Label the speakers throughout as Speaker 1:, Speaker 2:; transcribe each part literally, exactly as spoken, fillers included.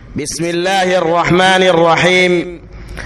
Speaker 1: بسم الله الرحمن الرحيم.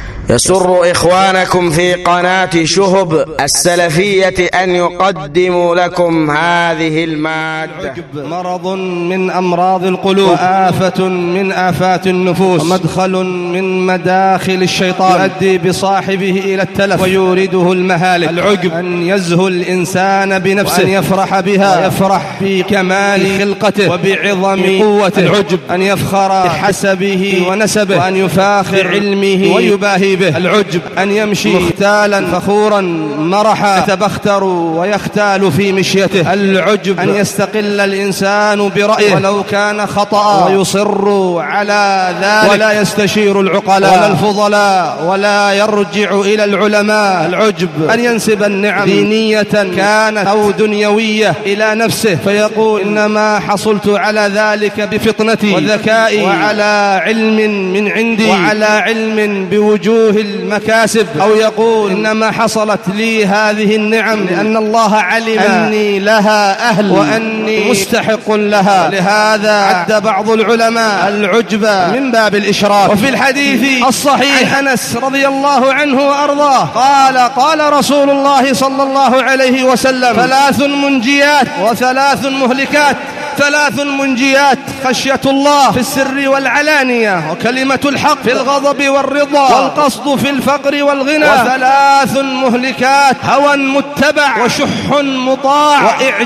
Speaker 1: يسر إخوانكم في قناة شهب السلفية أن يقدموا لكم هذه المادة.
Speaker 2: مرض من أمراض القلوب، وآفة من آفات النفوس، ومدخل من مداخل الشيطان يؤدي بصاحبه إلى التلف ويورده المهالك. العجب أن يزهو الإنسان بنفسه، وأن يفرح بها ويفرح بكمال خلقته وبعظم قوته. العجب أن يفخر بحسبه ونسبه، وأن يفاخر بعلمه ويباهي به. العجب أن يمشي مختالا فخورا مرحا يتبختر ويختال في مشيته. العجب أن يستقل الإنسان برأيه ولو كان خطأ ويصر على ذلك، ولا يستشير العقلاء ولا الفضلاء ولا يرجع إلى العلماء. العجب أن ينسب النعم دينية كانت أو دنيوية إلى نفسه فيقول إنما حصلت على ذلك بفطنتي وذكائي وعلى علم من عندي وعلى علم بوجوه المكاسب، أو يقول إنما حصلت لي هذه النعم لأن الله علم أني لها أهل وأني مستحق لها. لهذا عد بعض العلماء العجب من باب الإشراك. وفي الحديث الصحيح عن أنس رضي الله عنه وأرضاه قال قال رسول الله صلى الله عليه وسلم: ثلاث منجيات وثلاث مهلكات. ثلاث منجيات: خشية الله في السر والعلانية، وكلمة الحق في الغضب والرضا، والقصد في الفقر والغنى. وثلاث مهلكات: هوى متبع، وشح مطاع،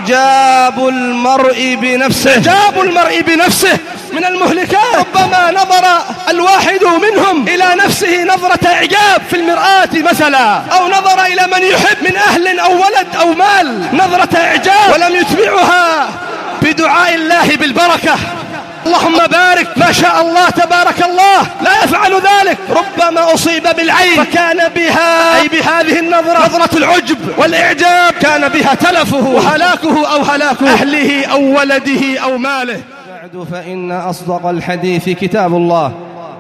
Speaker 2: وإعجاب المرء بنفسه. إعجاب المرء بنفسه من المهلكات. ربما نظر الواحد منهم إلى نفسه نظرة إعجاب في المرآة مثلا، أو نظر إلى من يحب من أهل أو ولد أو مال نظرة إعجاب، ولم يتبعها بدعاء الله بالبركة. اللهم بارك، ما شاء الله تبارك الله، لا يفعل ذلك. ربما أصيب بالعين فكان بها أي بهذه النظرة نظرة العجب والإعجاب كان بها تلفه وهلاكه أو هلاك أهله أو ولده أو ماله. بعد فإن أصدق الحديث كتاب الله،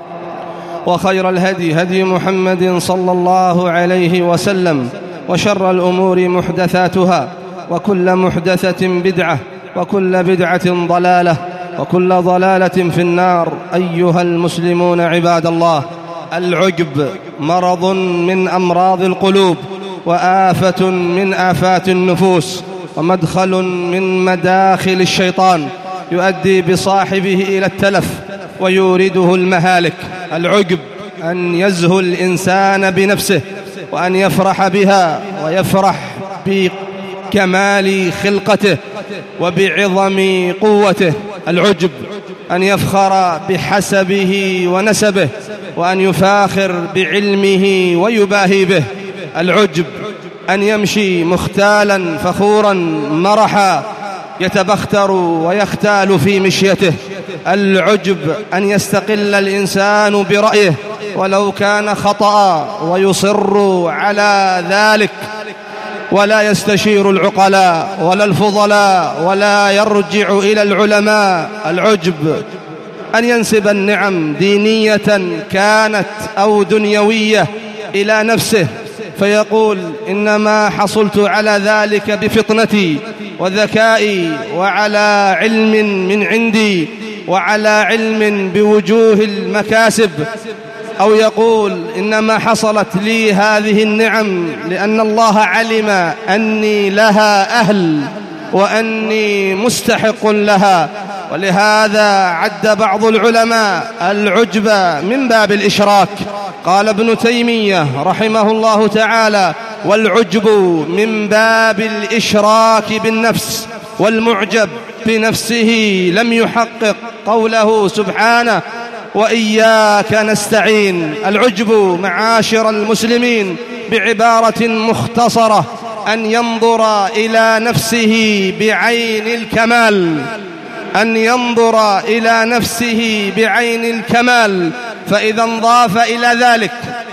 Speaker 2: وخير الهدي هدي محمد صلى الله عليه وسلم، وشر الأمور محدثاتها، وكل محدثة بدعة، وكل بدعة ضلالة، وكل ضلالة في النار. أيها المسلمون عباد الله، العجب مرض من أمراض القلوب، وآفة من آفات النفوس، ومدخل من مداخل الشيطان يؤدي بصاحبه إلى التلف ويورده المهالك. العجب أن يزهو الإنسان بنفسه، وأن يفرح بها ويفرح بكمال خلقته وبعظم قوته. العجب أن يفخر بحسبه ونسبه، وأن يفاخر بعلمه ويباهي به. العجب أن يمشي مختالا فخورا مرحا يتبختر ويختال في مشيته. العجب أن يستقل الإنسان برأيه ولو كان خطأ ويصر على ذلك، ولا يستشير العقلاء ولا الفضلاء ولا يرجع إلى العلماء. العجب أن ينسب النعم دينية كانت أو دنيوية إلى نفسه فيقول إنما حصلت على ذلك بفطنتي وذكائي وعلى علم من عندي وعلى علم بوجوه المكاسب، أو يقول إنما حصلت لي هذه النعم لأن الله علم أني لها أهل وأني مستحق لها. ولهذا عد بعض العلماء العجب من باب الإشراك. قال ابن تيمية رحمه الله تعالى: والعجب من باب الإشراك بالنفس، والمعجب بنفسه لم يحقق قوله سبحانه: وإياك نستعين. العجب معاشر المسلمين بعبارة مختصرة أن ينظر إلى نفسه بعين الكمال، أن ينظر إلى نفسه بعين الكمال، فإذا انضاف إلى ذلك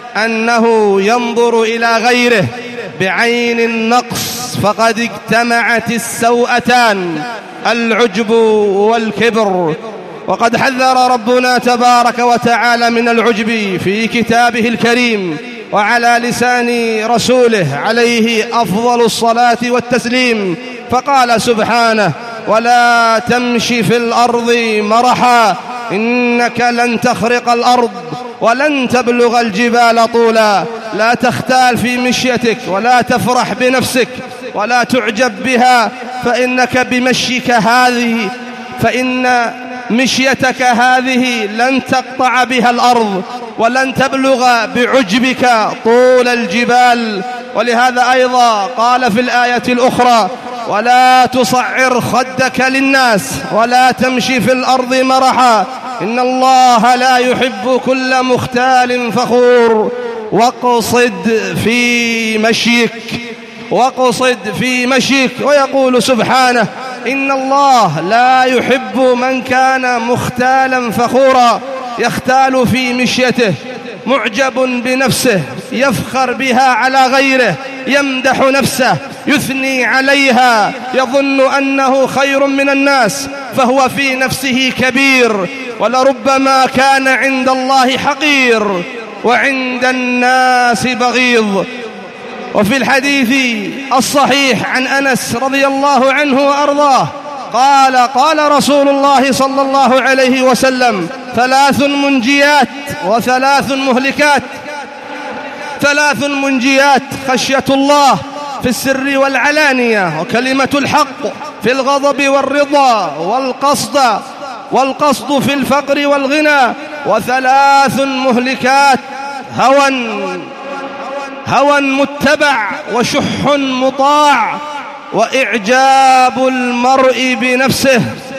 Speaker 2: أنه ينظر إلى غيره بعين النقص فقد اجتمعت السوءتان، العجب والكبر. وقد حذر ربنا تبارك وتعالى من العجب في كتابه الكريم وعلى لسان رسوله عليه أفضل الصلاة والتسليم، فقال سبحانه: ولا تمش في الأرض مرحا إنك لن تخرق الأرض ولن تبلغ الجبال طولا. لا تختال في مشيتك ولا تفرح بنفسك ولا تعجب بها، فإنك بمشيك هذه فإن مشيتك هذه لن تقطع بها الأرض ولن تبلغ بعجبك طول الجبال. ولهذا أيضا قال في الآية الأخرى: ولا تصعر خدك للناس ولا تمشي في الأرض مرحا إن الله لا يحب كل مختال فخور. واقصد في مشيك واقصد في مشيك. ويقول سبحانه: إن الله لا يحب من كان مختالا فخورا، يختال في مشيته، معجب بنفسه، يفخر بها على غيره، يمدح نفسه، يثني عليها، يظن أنه خير من الناس فهو في نفسه كبير، ولربما كان عند الله حقير وعند الناس بغيض. وفي الحديث الصحيح عن أنس رضي الله عنه وأرضاه قال: قال رسول الله صلى الله عليه وسلم: ثلاث منجيات وثلاث مهلكات. ثلاث منجيات: خشية الله في السر والعلانية، وكلمة الحق في الغضب والرضا، والقصد والقصد في الفقر والغنى. وثلاث مهلكات: هوى هوى متبع، وشح مطاع، وإعجاب المرء بنفسه.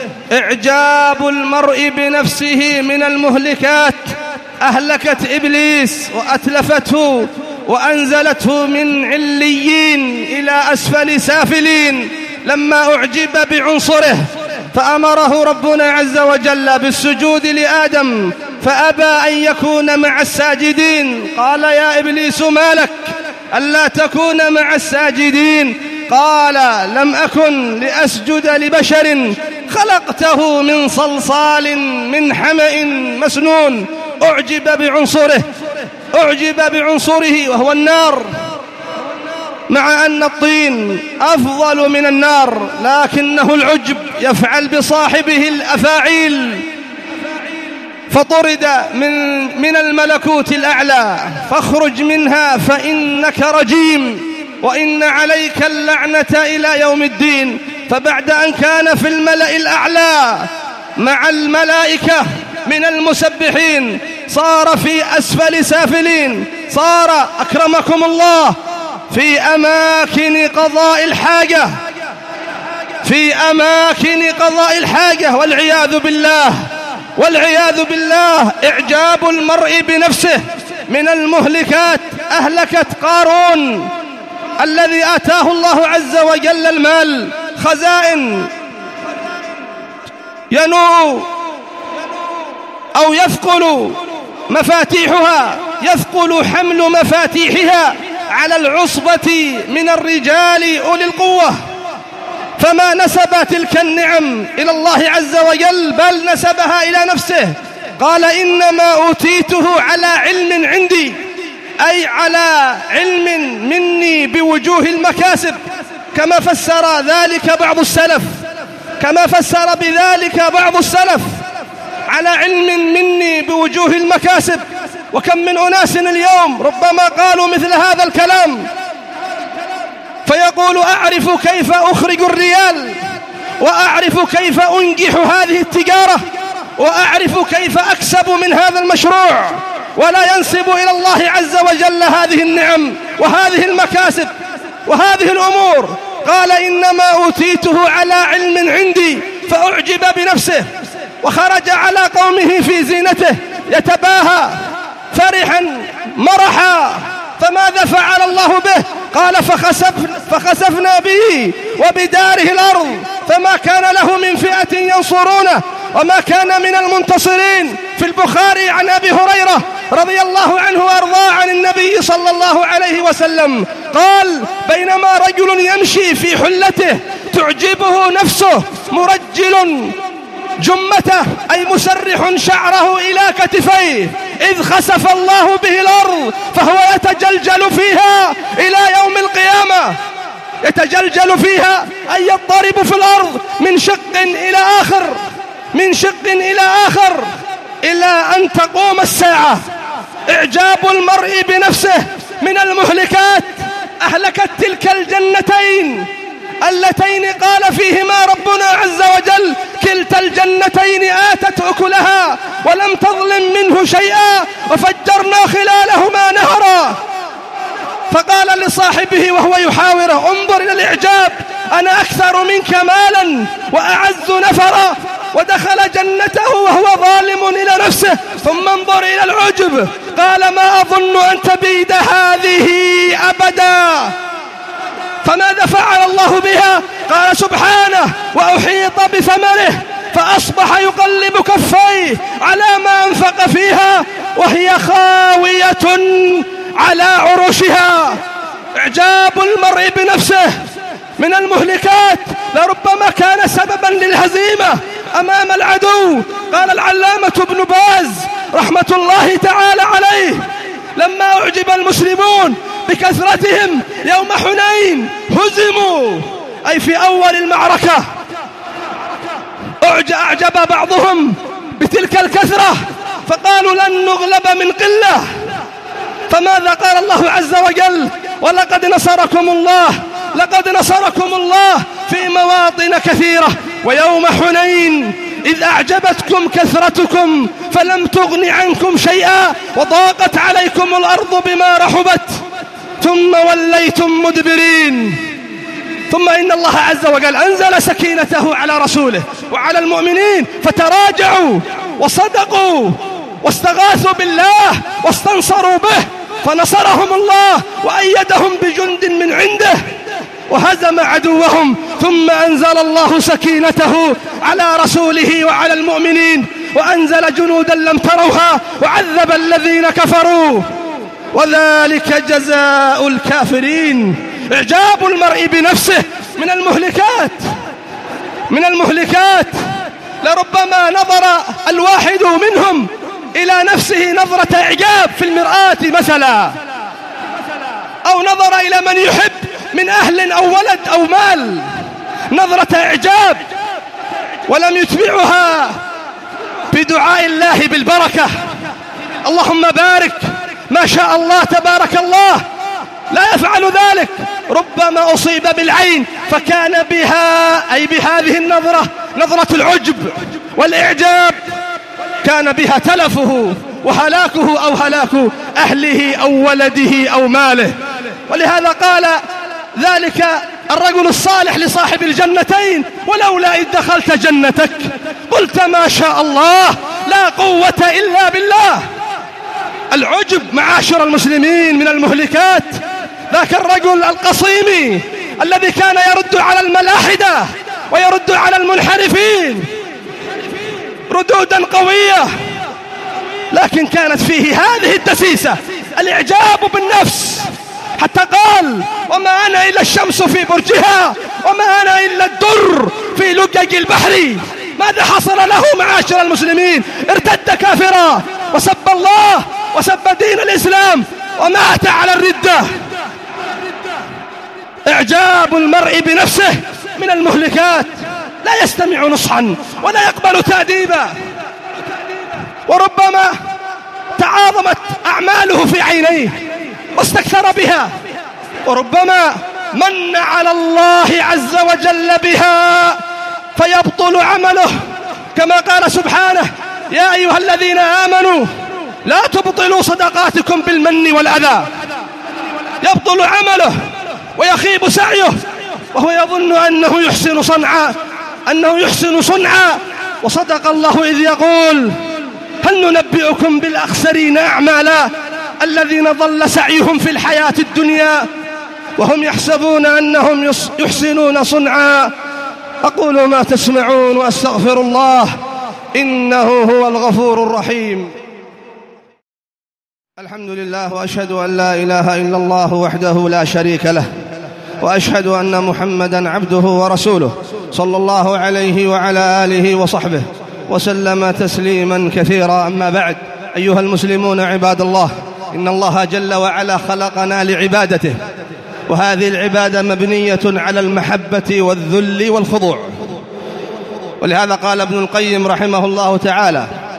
Speaker 2: إعجاب المرء بنفسه من المهلكات. أهلكت إبليس وأتلفته وأنزلته من عليين إلى أسفل سافلين لما أعجب بعنصره، فأمره ربنا عز وجل بالسجود لآدم فأبى أن يكون مع الساجدين. قال: يا إبليس ما لك ألا تكون مع الساجدين؟ قال: لم أكن لأسجد لبشر خلقته من صلصال من حمأ مسنون. أعجب بعنصره أعجب بعنصره وهو النار، مع أن الطين أفضل من النار، لكنه العجب يفعل بصاحبه الأفاعيل. فطرد من, من الملكوت الأعلى، فاخرج منها فإنك رجيم وإن عليك اللعنة إلى يوم الدين. فبعد أن كان في الملأ الأعلى مع الملائكة من المسبحين، صار في أسفل سافلين، صار أكرمكم الله في أماكن قضاء الحاجة في أماكن قضاء الحاجة والعياذ بالله والعياذ بالله. إعجاب المرء بنفسه من المهلكات. أهلكت قارون الذي آتاه الله عز وجل المال، خزائن ينوء أو يثقل مفاتيحها يثقل حمل مفاتيحها على العصبة من الرجال أولي القوة، فما نسب تلك النعم إلى الله عز وجل بل نسبها إلى نفسه. قال: إنما أوتيته على علم عندي، أي على علم مني بوجوه المكاسب، كما فسر ذلك بعض السلف كما فسر بذلك بعض السلف على علم مني بوجوه المكاسب. وكم من أناس اليوم ربما قالوا مثل هذا الكلام، فيقول: أعرف كيف أخرج الريال، وأعرف كيف أنجح هذه التجارة، وأعرف كيف أكسب من هذا المشروع، ولا ينسب إلى الله عز وجل هذه النعم وهذه المكاسب وهذه الأمور. قال: إنما أوتيته على علم عندي، فأعجب بنفسه وخرج على قومه في زينته يتباهى فرحا مرحا. فماذا فعل الله به؟ قال: فخسف فخسفنا به وبداره الأرض، فما كان له من فئة ينصرونه وما كان من المنتصرين. في البخاري عن أبي هريرة رضي الله عنه وأرضاه عن النبي صلى الله عليه وسلم قال: بينما رجل يمشي في حلته تعجبه نفسه مرجل جمته، أي مسرح شعره إلى كتفيه، إذ خسف الله به الأرض فهو يتجلجل فيها إلى يوم القيامة. يتجلجل فيها أي يضطرب في الأرض من شق إلى آخر من شق إلى آخر إلى أن تقوم الساعة. إعجاب المرء بنفسه من المهلكات. أهلكت تلك الجنتين اللتين قال فيهما ربنا عز وجل: كلتا الجنتين آتت أكلها ولم تظلم منه شيئا وفجرنا خلالهما نهرا. فقال لصاحبه وهو يحاوره: انظر إلى الإعجاب، أنا أكثر منك مالا وأعز نفرا. ودخل جنته وهو ظالم إلى نفسه. ثم انظر إلى العجب، قال: ما أظن أن تبيد هذه أبدا. فماذا فعل الله بها؟ قال سبحانه: وأحيط بثمره فأصبح يقلب كفيه على ما أنفق فيها وهي خاوية على عروشها. إعجاب المرء بنفسه من المهلكات، لربما كان سببا للهزيمة أمام العدو. قال العلامة ابن باز رحمة الله تعالى عليه: لما أعجب المسلمون بكثرتهم يوم حنين هزموا، أي في أول المعركة أعجب بعضهم بتلك الكثرة فقالوا لن نغلب من قلة. فماذا قال الله عز وجل؟ ولقد نصركم الله لقد نصركم الله في مواطن كثيرة ويوم حنين إذ أعجبتكم كثرتكم فلم تغن عنكم شيئا وضاقت عليكم الأرض بما رحبت ثم وليتم مدبرين. ثم إن الله عز وجل أنزل سكينته على رسوله وعلى المؤمنين فتراجعوا وصدقوا واستغاثوا بالله واستنصروا به فنصرهم الله وأيدهم بجند من عنده وهزم عدوهم. ثم أنزل الله سكينته على رسوله وعلى المؤمنين وأنزل جنودا لم تروها وعذب الذين كفروا وذلك جزاء الكافرين. إعجاب المرء بنفسه من المهلكات من المهلكات لربما نظر الواحد منهم إلى نفسه نظرة إعجاب في المرآة مثلا، أو نظر إلى من يحب من أهل أو ولد أو مال نظرة إعجاب ولم يتبعها بدعاء الله بالبركة. اللهم بارك، ما شاء الله تبارك الله، لا يفعل ذلك. ربما أصيب بالعين فكان بها أي بهذه النظرة نظرة العجب والإعجاب كان بها تلفه وهلاكه أو هلاك أهله أو ولده أو ماله. ولهذا قال ذلك الرجل الصالح لصاحب الجنتين: ولولا إذ دخلت جنتك قلت ما شاء الله لا قوة إلا بالله. العجب معاشر المسلمين من المهلكات. ذاك الرجل القصيم الذي كان يرد على الملاحدة ويرد على المنحرفين ردودا قوية، لكن كانت فيه هذه الدسيسة الإعجاب بالنفس، حتى قال: وما أنا إلا الشمس في برجها وما أنا إلا الدر في لجج البحر. ماذا حصل له معاشر المسلمين؟ ارتد كافرا وسب الله وسب دين الإسلام ومات على الردة. إعجاب المرء بنفسه من المهلكات، لا يستمع نصحا ولا يقبل تأديبا، وربما تعاظمت أعماله في عينيه واستكثر بها، وربما من على الله عز وجل بها فيبطل عمله، كما قال سبحانه: يا أيها الذين آمنوا لا تبطلوا صدقاتكم بالمن والأذى. يبطل عمله ويخيب سعيه وهو يظن أنه يحسن صنعا أنه يحسن صنعا وصدق الله إذ يقول: هل ننبئكم بالأخسرين أعمالا الذين ضل سعيهم في الحياة الدنيا وهم يحسبون أنهم يحسنون صنعا. أقول ما تسمعون وأستغفر الله إنه هو الغفور الرحيم. الحمد لله، وأشهد أن لا إله إلا الله وحده لا شريك له، وأشهد أن محمدا عبده ورسوله صلى الله عليه وعلى آله وصحبه وسلم تسليما كثيرا. أما بعد، أيها المسلمون عباد الله، إن الله جل وعلا خلقنا لعبادته، وهذه العبادة مبنية على المحبة والذل والخضوع. ولهذا قال ابن القيم رحمه الله تعالى: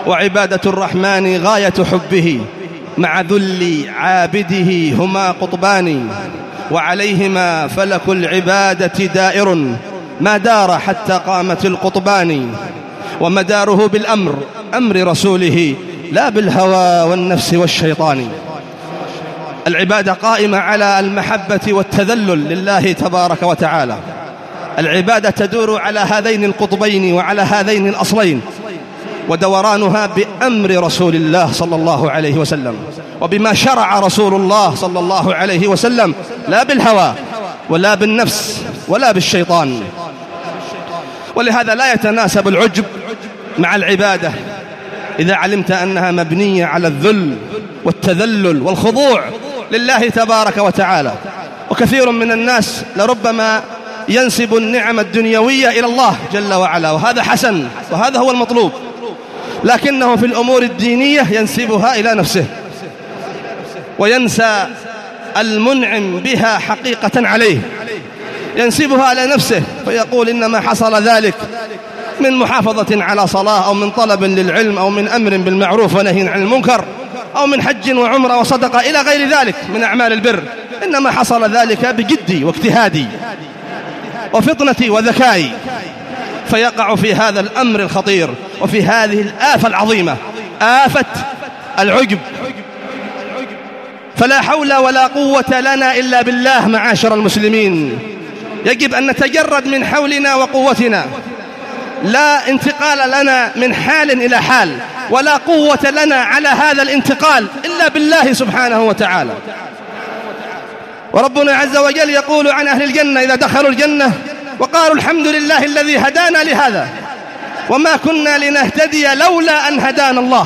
Speaker 2: وعبادة الرحمن غاية حبه، مع ذل عابده هما قطبان، وعليهما فلك العبادة دائر، ما دار حتى قامت القطبان، ومداره بالأمر، أمر رسوله، لا بالهوى والنفس والشيطان. العبادة قائمة على المحبة والتذلل لله تبارك وتعالى. العبادة تدور على هذين القطبين وعلى هذين الأصلين، ودورانها بأمر رسول الله صلى الله عليه وسلم، وبما شرع رسول الله صلى الله عليه وسلم، لا بالهوى ولا بالنفس ولا بالشيطان. ولهذا لا يتناسب العجب مع العبادة إذا علمت أنها مبنية على الذل والتذلل والخضوع لله تبارك وتعالى. وكثير من الناس لربما ينسب النعم الدنيوية إلى الله جل وعلا، وهذا حسن وهذا هو المطلوب، لكنه في الأمور الدينية ينسبها إلى نفسه، وينسى المنعم بها حقيقة عليه، ينسبها على نفسه، فيقول إنما حصل ذلك من محافظة على صلاة، أو من طلب للعلم، أو من أمر بالمعروف ونهي عن المنكر، أو من حج وعمرة وصدقة إلى غير ذلك من أعمال البر. إنما حصل ذلك بجدي واجتهادي وفطنتي وذكائي، فيقع في هذا الأمر الخطير وفي هذه الآفة العظيمة، آفة العجب. فلا حول ولا قوة لنا إلا بالله معاشر المسلمين. يجب أن نتجرد من حولنا وقوتنا، لا انتقال لنا من حال إلى حال، ولا قوة لنا على هذا الانتقال إلا بالله سبحانه وتعالى. وربنا عز وجل يقول عن أهل الجنة إذا دخلوا الجنة وقالوا الحمد لله الذي هدانا لهذا وما كنا لنهتدي لولا أن هدانا الله.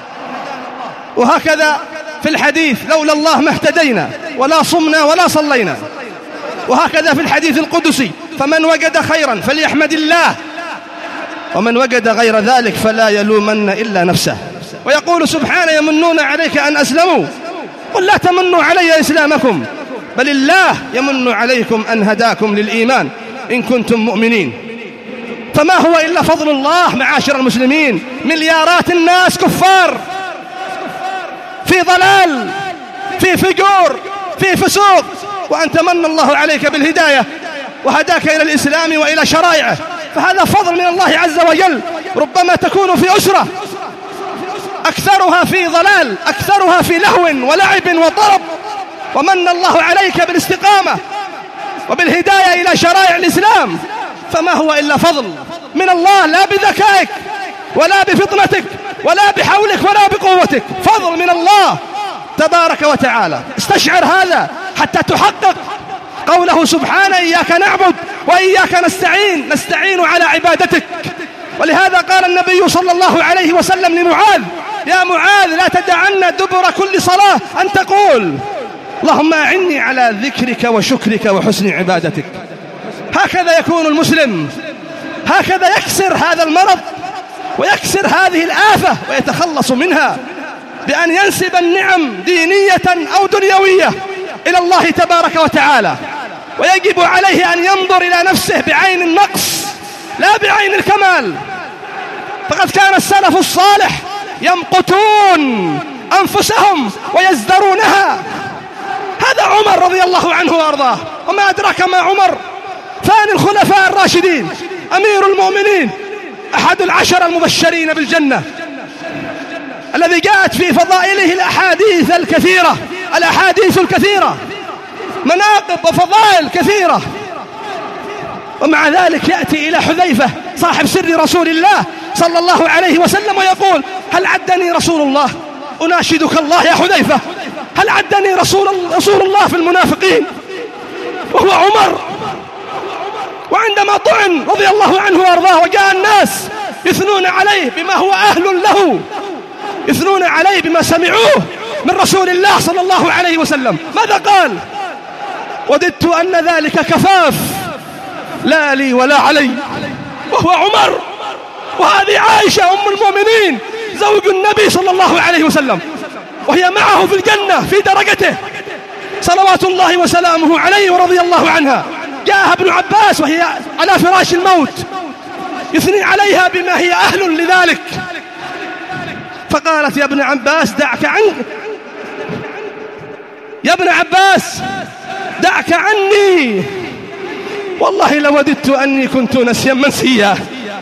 Speaker 2: وهكذا في الحديث لولا الله ما اهتدينا ولا صمنا ولا صلينا. وهكذا في الحديث القدسي فمن وجد خيرا فليحمد الله ومن وجد غير ذلك فلا يلومن إلا نفسه. ويقول سبحانه يمنون عليك أن أسلموا قل لا تمنوا علي إسلامكم بل الله يمن عليكم أن هداكم للإيمان إن كنتم مؤمنين. فما هو إلا فضل الله معاشر المسلمين. مليارات الناس كفار في ضلال في فجور في فسوق، وأنت من الله عليك بالهداية وهداك إلى الإسلام وإلى شرائعه، فهذا فضل من الله عز وجل. ربما تكون في أسرة أكثرها في ضلال، أكثرها في لهو ولعب وطرب، ومن الله عليك بالاستقامة وبالهداية إلى شرائع الإسلام، فما هو إلا فضل من الله، لا بذكائك ولا بفطنتك ولا بحولك ولا بقوتك، فضل من الله تبارك وتعالى. استشعر هذا حتى تحقق قوله سبحانه إياك نعبد وإياك نستعين، نستعين على عبادتك. ولهذا قال النبي صلى الله عليه وسلم لمعاذ يا معاذ لا تدعن دبر كل صلاة أن تقول اللهم أعني على ذكرك وشكرك وحسن عبادتك. هكذا يكون المسلم، هكذا يكسر هذا المرض ويكسر هذه الآفة ويتخلص منها بأن ينسب النعم دينية أو دنيوية إلى الله تبارك وتعالى. ويجب عليه أن ينظر إلى نفسه بعين النقص لا بعين الكمال. فقد كان السلف الصالح يمقتون أنفسهم ويزدرونها. هذا عمر رضي الله عنه وأرضاه، وما أدرك ما عمر، ثاني الخلفاء الراشدين، أمير المؤمنين، أحد العشر المبشرين بالجنة، الذي جاءت في فضائله الأحاديث الكثيرة، الأحاديث الكثيرة، مناقب وفضائل كثيرة. ومع ذلك يأتي إلى حذيفة صاحب سر رسول الله صلى الله عليه وسلم ويقول هل عدني رسول الله، أناشدك الله يا حذيفة، هل عدني رسول, رسول الله في المنافقين؟ وهو عمر. وعندما طعن رضي الله عنه وارضاه وجاء الناس يثنون عليه بما هو أهل له، يثنون عليه بما سمعوه من رسول الله صلى الله عليه وسلم، ماذا قال؟ وددت أن ذلك كفاف لا لي ولا علي. وهو عمر. وهذه عائشة أم المؤمنين زوج النبي صلى الله عليه وسلم، وهي معه في الجنة في درجته صلوات الله وسلامه عليه ورضي الله عنها. جاءها ابن عباس وهي على فراش الموت يثني عليها بما هي أهل لذلك، فقالت يا ابن عباس دعك عنك يا ابن عباس دعك عني، والله لوددت أني كنت نسيا منسيا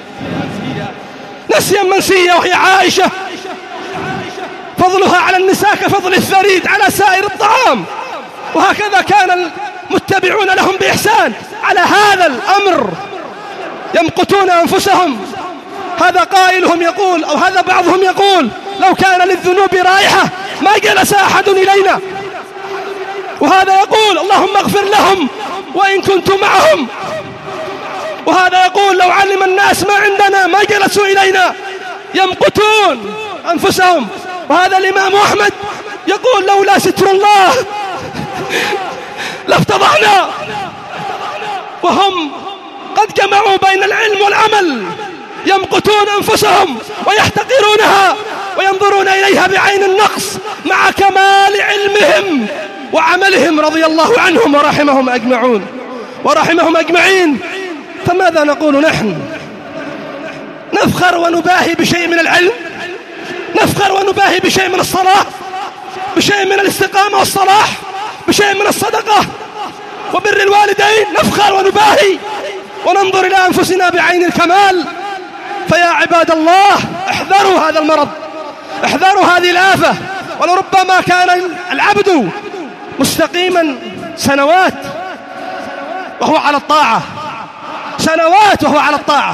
Speaker 2: نسيا منسيا وهي عائشة فضلها على النساء كفضل الثريد على سائر الطعام. وهكذا كان المتبعون لهم بإحسان على هذا الأمر يمقتون أنفسهم. هذا قائلهم يقول أو هذا بعضهم يقول لو كان للذنوب رائحة ما جلس أحد إلينا، وهذا يقول اللهم اغفر لهم وإن كنت معهم، وهذا يقول لو علم الناس ما عندنا ما جلسوا إلينا، يمقتون أنفسهم. وهذا الإمام أحمد يقول لولا ستر الله لافتضحنا، وهم قد جمعوا بين العلم والعمل، يمقتون أنفسهم ويحتقرونها وينظرون إليها بعين النقص مع كمال علمهم وعملهم رضي الله عنهم ورحمهم أجمعون ورحمهم أجمعين. فماذا نقول نحن؟ نفخر ونباهي بشيء من العلم، نفخر ونباهي بشيء من الصلاة، بشيء من الاستقامة والصلاح، بشيء من الصدقة وبر الوالدين، نفخر ونباهي وننظر إلى أنفسنا بعين الكمال. فيا عباد الله احذروا هذا المرض، احذروا هذه الآفة. ولربما كان العبد مستقيما سنوات وهو على الطاعة، سنوات وهو على الطاعة،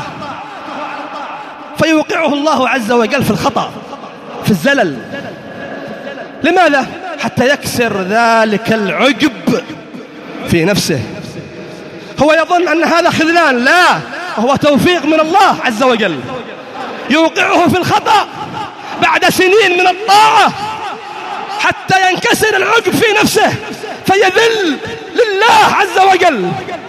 Speaker 2: فيوقعه الله عز وجل في الخطأ في الزلل. لماذا؟ حتى يكسر ذلك العجب في نفسه. هو يظن أن هذا خذلان، لا، هو توفيق من الله عز وجل يوقعه في الخطأ بعد سنين من الطاعة حتى ينكسر العجب في نفسه فيذل لله عز وجل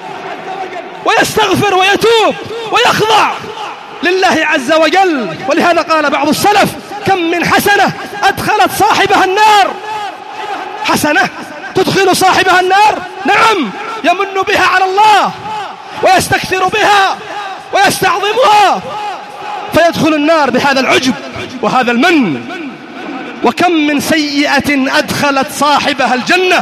Speaker 2: ويستغفر ويتوب ويخضع لله عز وجل. ولهذا قال بعض السلف كم من حسنة أدخلت صاحبها النار. حسنة تدخل صاحبها النار، نعم، يمن بها على الله ويستكثر بها ويستعظمها فيدخل النار بهذا العجب وهذا المن. وكم من سيئة أدخلت صاحبها الجنة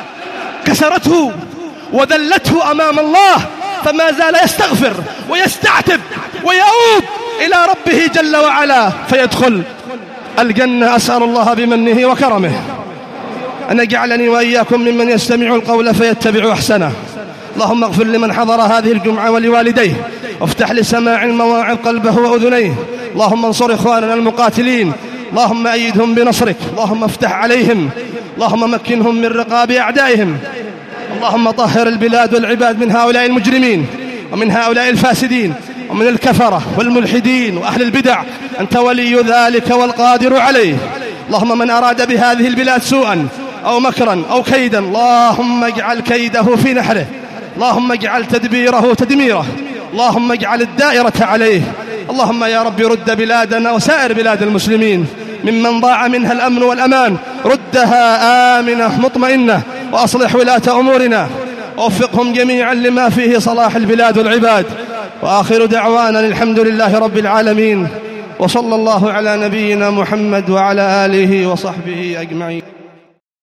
Speaker 2: كسرته وذلته أمام الله فما زال يستغفر ويستعتب ويؤوب إلى ربه جل وعلا فيدخل الجنة. أسأل الله بمنه وكرمه أن يجعلني وإياكم ممن يستمع القول فيتبع أحسنه. اللهم اغفر لمن حضر هذه الجمعة ولوالديه، وافتح لسماع المواعظ قلبه وأذنيه. اللهم انصر إخواننا المقاتلين، اللهم أيدهم بنصرك، اللهم افتح عليهم، اللهم مكنهم من رقاب أعدائهم. اللهم طهر البلاد والعباد من هؤلاء المجرمين ومن هؤلاء الفاسدين ومن الكفرة والملحدين وأهل البدع، أنت ولي ذلك والقادر عليه. اللهم من أراد بهذه البلاد سوءا أو مكرا أو كيدا، اللهم اجعل كيده في نحره، اللهم اجعل تدبيره تدميره، اللهم اجعل الدائرة عليه. اللهم يا رب رد بلادنا وسائر بلاد المسلمين ممن ضاع منها الأمن والأمان، ردها آمنة مطمئنة، وأصلح ولاة أمورنا ووفقهم جميعا لما فيه صلاح البلاد والعباد. وآخر دعوانا الحمد لله رب العالمين، وصلى الله على نبينا محمد وعلى آله وصحبه أجمعين.